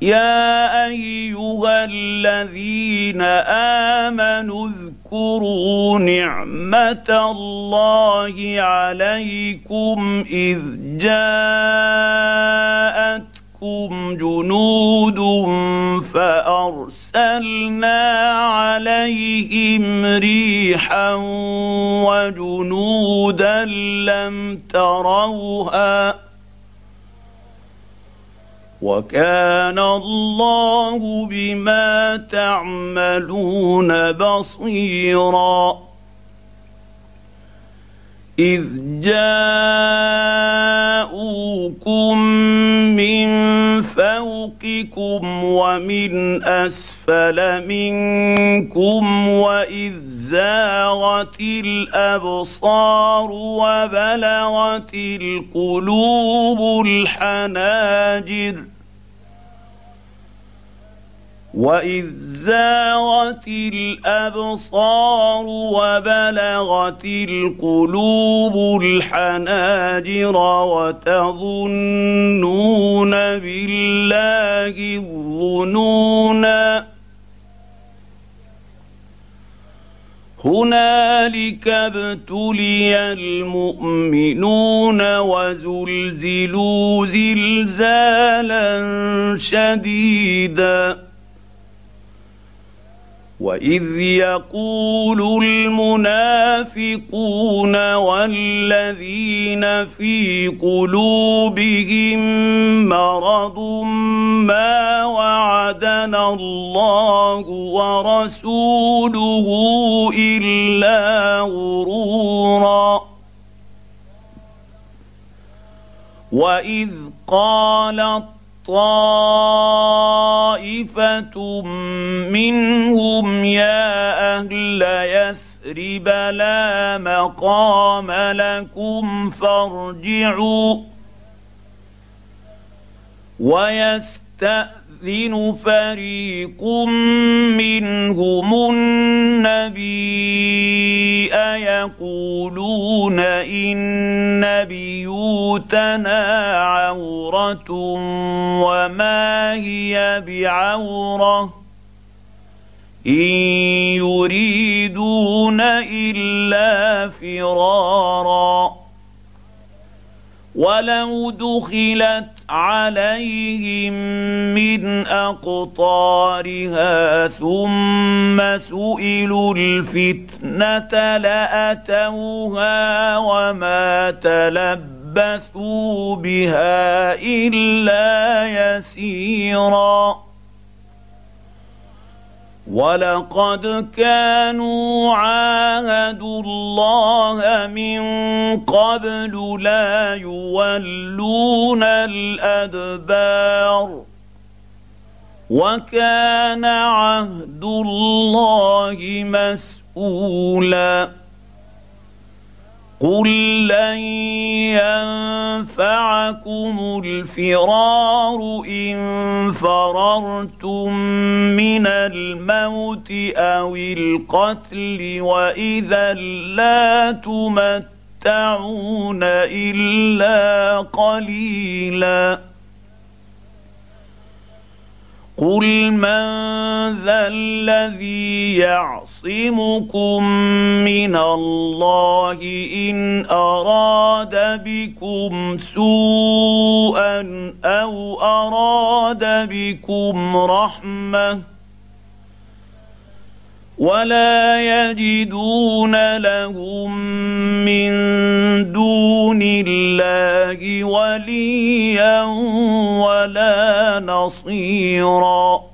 يا ايها الذين امنوا اذكروا نعمه الله عليكم اذ جاءتكم جنود فارسلنا عليهم ريحا وجنودا لم تروها وكان الله بما تعملون بصيرا إذ جاءوكم من فوقكم ومن أسفل منكم وإذ زاغت الأبصار وبلغت القلوب الحناجر وإذ زاغت الأبصار وبلغت القلوب الحناجر وتظنون بالله الظنونا هنالك ابتلي المؤمنون وزلزلوا زلزالا شديدا وإذ يقول المنافقون والذين في قلوبهم مرض ما وعدنا الله ورسوله إلا غرورا وإذ قالت طائفة منهم يا أهل يثرب لا مقام لكم فارجعوا ويستأذن فريق منهم النبي يقولون إن بيوتنا عورة وما هي بعورة إن يريدون إلا فرارا ولو دخلت عليهم من أقطارها ثم سئلوا الفتنة لأتوها وما تلبثوا بها إلا يسيرا ولقد كانوا عاهدوا الله من قبل لا يولون الأدبار وكان عهد الله مسؤولا قل لن ينفعكم الفرار إن فررتم من الموت أو القتل وإذا لا تمتعون إلا قليلا قل من ذا الذي يعصمكم من الله إن أراد بكم سوءا أو أراد بكم رحمة ولا يجدون لهم من دون الله وليا ولا نصيرا